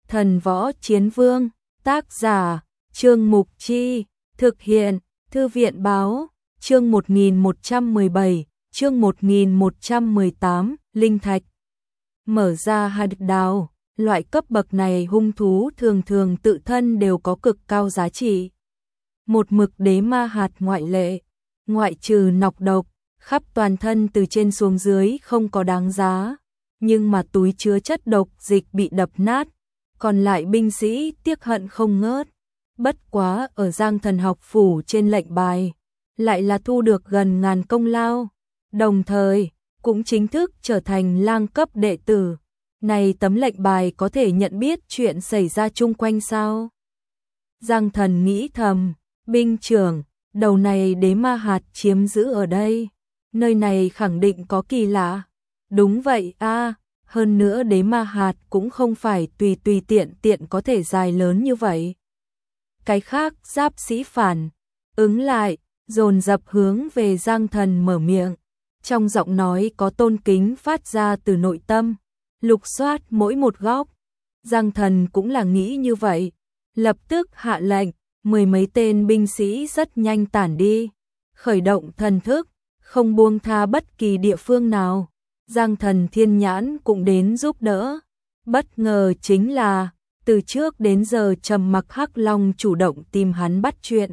Thần võ chiến vương, tác giả, Trương Mục Chi, thực hiện, Thư viện báo, chương 1117, chương 1118, Linh Thạch. Mở ra hạt đào, loại cấp bậc này hung thú thường thường tự thân đều có cực cao giá trị. Một mực đế ma hạt ngoại lệ, ngoại trừ nọc độc, khắp toàn thân từ trên xuống dưới không có đáng giá, nhưng mà túi chứa chất độc dịch bị đập nát, còn lại binh sĩ tiếc hận không ngớt. Bất quá ở Giang Thần học phủ trên lệnh bài, lại là thu được gần ngàn công lao, đồng thời cũng chính thức trở thành lang cấp đệ tử. Này tấm lệnh bài có thể nhận biết chuyện xảy ra chung quanh sao? Giang Thần nghĩ thầm, binh trưởng, đầu này đế ma hạt chiếm giữ ở đây, nơi này khẳng định có kỳ lạ. Đúng vậy a, hơn nữa đế ma hạt cũng không phải tùy tiện có thể dài lớn như vậy. Cái khác giáp sĩ phản ứng lại, dồn dập hướng về Giang Thần mở miệng, trong giọng nói có tôn kính phát ra từ nội tâm, lục soát mỗi một góc. Giang Thần cũng là nghĩ như vậy, lập tức hạ lệnh, 10 mấy tên binh sĩ rất nhanh tản đi, khởi động thần thức, không buông tha bất kỳ địa phương nào. Giang Thần thiên nhãn cũng đến giúp đỡ. Bất ngờ chính là, từ trước đến giờ trầm mặc Hắc Long chủ động tìm hắn bắt chuyện.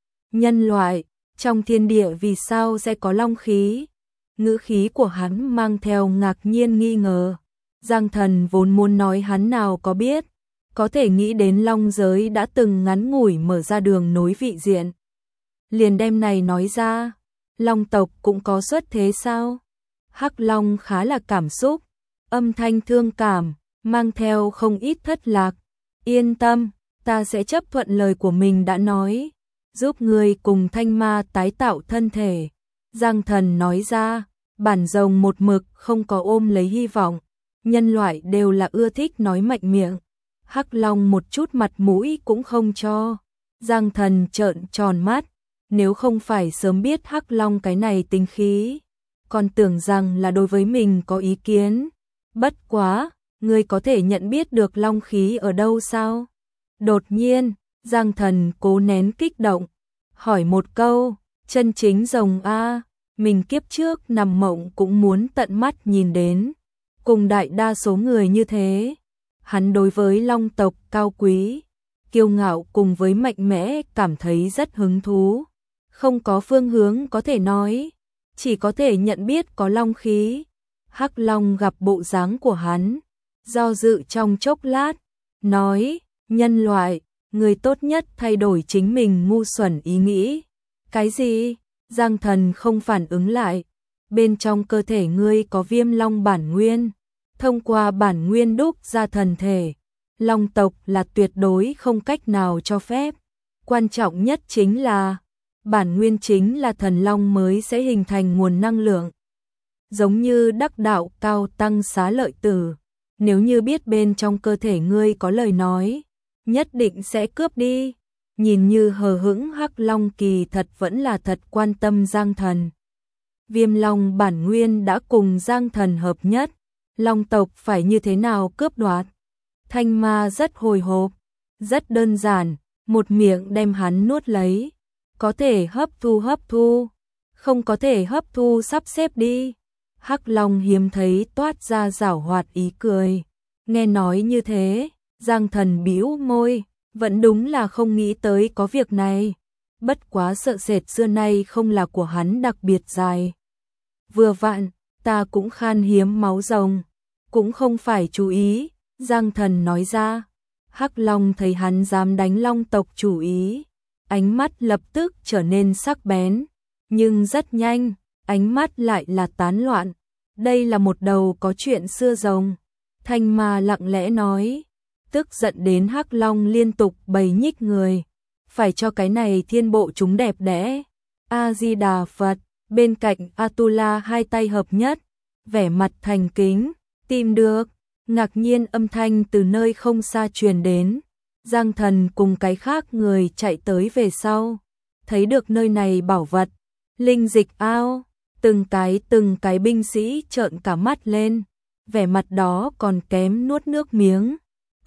Nhân loại, trong thiên địa vì sao sẽ có long khí? Ngữ khí của hắn mang theo ngạc nhiên nghi ngờ. Giang Thần vốn muốn nói hắn nào có biết, có thể nghĩ đến long giới đã từng ngắn ngủi mở ra đường nối vị diện. Liền đem này nói ra, long tộc cũng có xuất thế sao? Hắc Long khá là cảm xúc, âm thanh thương cảm, mang theo không ít thất lạc. Yên tâm, ta sẽ chấp thuận lời của mình đã nói, giúp người cùng thanh ma tái tạo thân thể. Giang Thần nói ra, bản rồng một mực không có ôm lấy hy vọng, nhân loại đều là ưa thích nói mạnh miệng. Hắc Long một chút mặt mũi cũng không cho. Giang Thần trợn tròn mắt, nếu không phải sớm biết Hắc Long cái này tính khí, còn tưởng rằng là đối với mình có ý kiến. Bất quá, ngươi có thể nhận biết được long khí ở đâu sao? Đột nhiên, Giang Thần cố nén kích động, hỏi một câu, chân chính rồng a, mình kiếp trước nằm mộng cũng muốn tận mắt nhìn đến. Cùng đại đa số người như thế, hắn đối với long tộc cao quý, kiêu ngạo cùng với mạnh mẽ cảm thấy rất hứng thú. Không có phương hướng có thể nói, chỉ có thể nhận biết có long khí. Hắc Long gặp bộ dáng của hắn, do dự trong chốc lát, nói, nhân loại, người tốt nhất thay đổi chính mình ngu xuẩn ý nghĩ. Cái gì? Giang Thần không phản ứng lại. Bên trong cơ thể ngươi có viêm long bản nguyên, thông qua bản nguyên đúc ra thần thể. Long tộc là tuyệt đối không cách nào cho phép. Quan trọng nhất chính là, bản nguyên chính là thần long mới sẽ hình thành nguồn năng lượng. Giống như đắc đạo cao tăng xá lợi tử, nếu như biết bên trong cơ thể ngươi có lời nói, nhất định sẽ cướp đi. Nhìn như hờ hững Hắc Long kỳ thật vẫn là thật quan tâm Giang Thần. Viêm long bản nguyên đã cùng Giang Thần hợp nhất, long tộc phải như thế nào cướp đoạt? Thanh ma rất hồi hộp, rất đơn giản, một miệng đem hắn nuốt lấy. Có thể hấp thu, không có thể hấp thu sắp xếp đi. Hắc Long hiếm thấy toát ra giảo hoạt ý cười. Nghe nói như thế, Giang Thần bĩu môi, vẫn đúng là không nghĩ tới có việc này. Bất quá sợ sệt xưa nay không là của hắn đặc biệt dài. Vừa vặn, ta cũng khan hiếm máu rồng, cũng không phải chú ý, Giang Thần nói ra. Hắc Long thấy hắn dám đánh long tộc chủ ý, ánh mắt lập tức trở nên sắc bén, nhưng rất nhanh, ánh mắt lại là tán loạn. Đây là một đầu có chuyện xưa rồng. Thanh ma lặng lẽ nói, tức giận đến Hắc Long liên tục bày nhích người. Phải cho cái này thiên bộ chúng đẹp đẽ. A-di-đà Phật, bên cạnh Atula hai tay hợp nhất, vẻ mặt thành kính, tìm được. Ngạc nhiên âm thanh từ nơi không xa truyền đến. Giang Thần cùng cái khác người chạy tới về sau, thấy được nơi này bảo vật, linh dịch ao, từng cái binh sĩ trợn cả mắt lên, vẻ mặt đó còn kém nuốt nước miếng.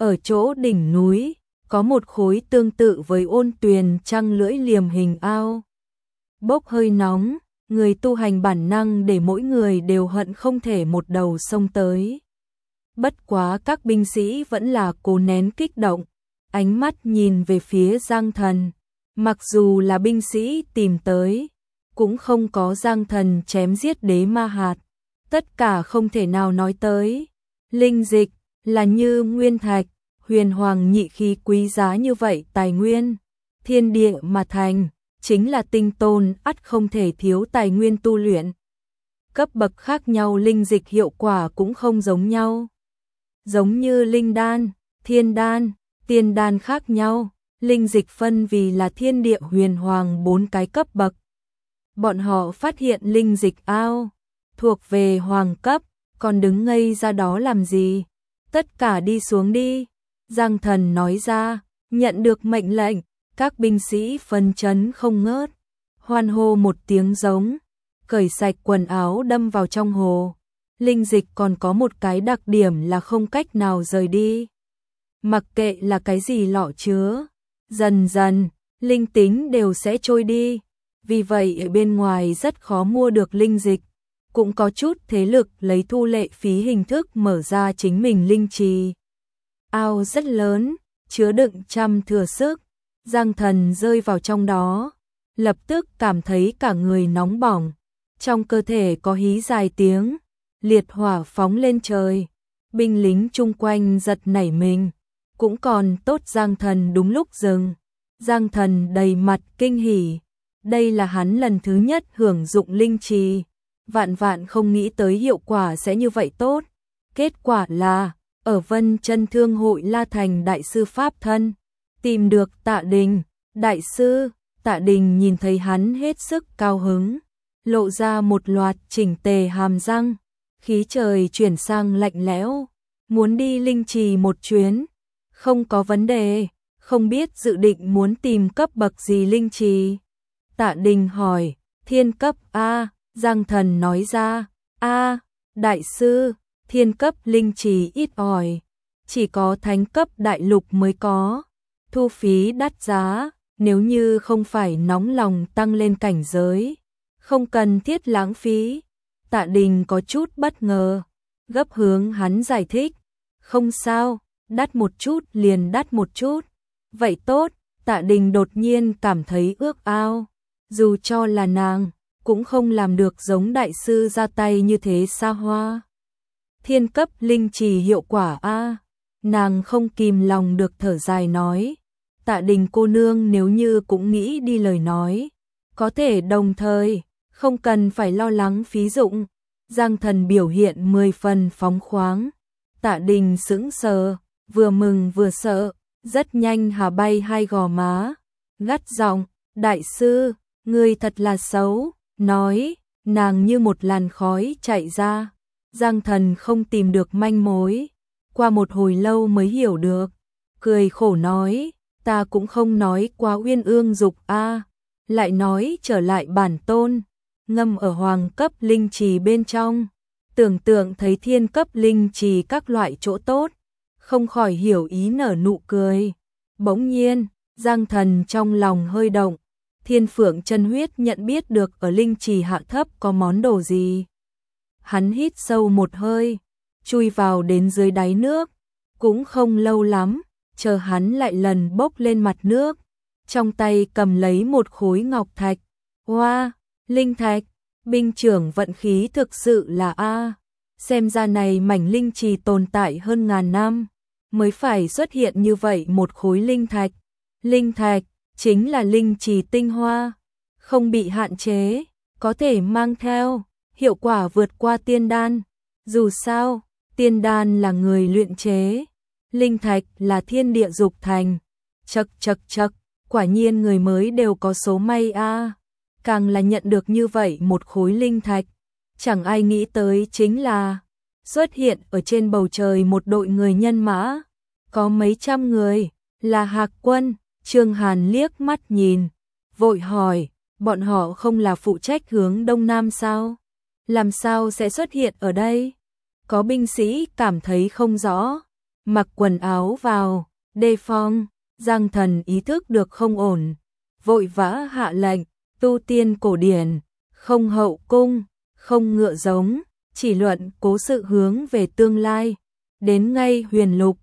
Ở chỗ đỉnh núi, có một khối tương tự với ôn tuyền trăng lưỡi liềm hình ao. Bốc hơi nóng, người tu hành bản năng để mỗi người đều hận không thể một đầu xông tới. Bất quá các binh sĩ vẫn là cố nén kích động, ánh mắt nhìn về phía Giang Thần. Mặc dù là binh sĩ tìm tới, cũng không có Giang Thần chém giết đế ma hạt. Tất cả không thể nào nói tới. Linh dịch là như nguyên thạch, huyền hoàng nhị khí quý giá như vậy tài nguyên. Thiên địa mà thành, chính là tinh tôn ắt không thể thiếu tài nguyên tu luyện. Cấp bậc khác nhau linh dịch hiệu quả cũng không giống nhau. Giống như linh đan, thiên đan, tiên đan khác nhau, linh dịch phân vì là thiên địa huyền hoàng 4 cái cấp bậc. Bọn họ phát hiện linh dịch ao, thuộc về hoàng cấp, còn đứng ngây ra đó làm gì? Tất cả đi xuống đi. Giang Thần nói ra, nhận được mệnh lệnh, các binh sĩ phấn chấn không ngớt, hoan hô một tiếng giống, cởi sạch quần áo đâm vào trong hồ. Linh dịch còn có một cái đặc điểm là không cách nào rời đi. Mặc kệ là cái gì lọ chứa, dần dần, linh tính đều sẽ trôi đi. Vì vậy ở bên ngoài rất khó mua được linh dịch. Cũng có chút thế lực lấy thu lệ phí hình thức mở ra chính mình linh trì. Ao rất lớn, chứa đựng trăm thừa sức. Giang Thần rơi vào trong đó, lập tức cảm thấy cả người nóng bỏng. Trong cơ thể có hí dài tiếng, liệt hỏa phóng lên trời. Binh lính chung quanh giật nảy mình. Cũng còn tốt Giang Thần đúng lúc dừng. Giang Thần đầy mặt kinh hỉ. Đây là hắn lần thứ nhất hưởng dụng linh trì. Vạn vạn không nghĩ tới hiệu quả sẽ như vậy tốt. Kết quả là, ở Vân Chân Thương hội La Thành đại sư Pháp thân, tìm được Tạ Đình. Đại sư, Tạ Đình nhìn thấy hắn hết sức cao hứng, lộ ra một loạt chỉnh tề hàm răng, khí trời chuyển sang lạnh lẽo, muốn đi linh trì một chuyến, không có vấn đề, không biết dự định muốn tìm cấp bậc gì linh trì. Tạ Đình hỏi, thiên cấp A. Giang Thần nói ra, A, đại sư, thiên cấp linh trì ít ỏi, chỉ có thánh cấp đại lục mới có, thu phí đắt giá, nếu như không phải nóng lòng tăng lên cảnh giới, không cần thiết lãng phí. Tạ Đình có chút bất ngờ, gấp hướng hắn giải thích, không sao, đắt một chút liền đắt một chút. Vậy tốt, Tạ Đình đột nhiên cảm thấy ước ao, dù cho là nàng cũng không làm được giống đại sư ra tay như thế xa hoa. Thiên cấp linh trì hiệu quả A. Nàng không kìm lòng được thở dài nói. Tạ Đình cô nương nếu như cũng nghĩ đi lời nói, có thể đồng thời, không cần phải lo lắng phí dụng. Giang Thần biểu hiện 10 phần phóng khoáng. Tạ Đình sững sờ, vừa mừng vừa sợ, rất nhanh hà bay hai gò má, gắt giọng, đại sư, ngươi thật là xấu. Nói, nàng như một làn khói chạy ra. Giang Thần không tìm được manh mối, qua một hồi lâu mới hiểu được, cười khổ nói, ta cũng không nói quá uyên ương dục a, lại nói trở lại bản tôn, ngâm ở hoàng cấp linh trì bên trong, tưởng tượng thấy thiên cấp linh trì các loại chỗ tốt, không khỏi hiểu ý nở nụ cười. Bỗng nhiên, Giang Thần trong lòng hơi động. Thiên Phượng chân huyết nhận biết được ở linh trì hạ thấp có món đồ gì. Hắn hít sâu một hơi, chui vào đến dưới đáy nước, cũng không lâu lắm, chờ hắn lại lần bốc lên mặt nước, trong tay cầm lấy một khối ngọc thạch. Hoa, linh thạch, binh trưởng vận khí thực sự là A. Xem ra này mảnh linh trì tồn tại hơn ngàn năm, mới phải xuất hiện như vậy một khối linh thạch. Linh thạch chính là linh trì tinh hoa, không bị hạn chế, có thể mang theo, hiệu quả vượt qua tiên đan. Dù sao, tiên đan là người luyện chế, linh thạch là thiên địa dục thành. Chậc chậc chậc, quả nhiên người mới đều có số may a. Càng là nhận được như vậy một khối linh thạch, chẳng ai nghĩ tới chính là xuất hiện ở trên bầu trời một đội người nhân mã, có mấy trăm người, là Hạc quân. Trương Hàn liếc mắt nhìn, vội hỏi, bọn họ không là phụ trách hướng đông nam sao? Làm sao sẽ xuất hiện ở đây? Có binh sĩ cảm thấy không rõ, mặc quần áo vào, đề phòng. Giang Thần ý thức được không ổn, vội vã hạ lệnh, tu tiên cổ điển, không hậu cung, không ngựa giống, chỉ luận cố sự hướng về tương lai. Đến ngay Huyền Lục,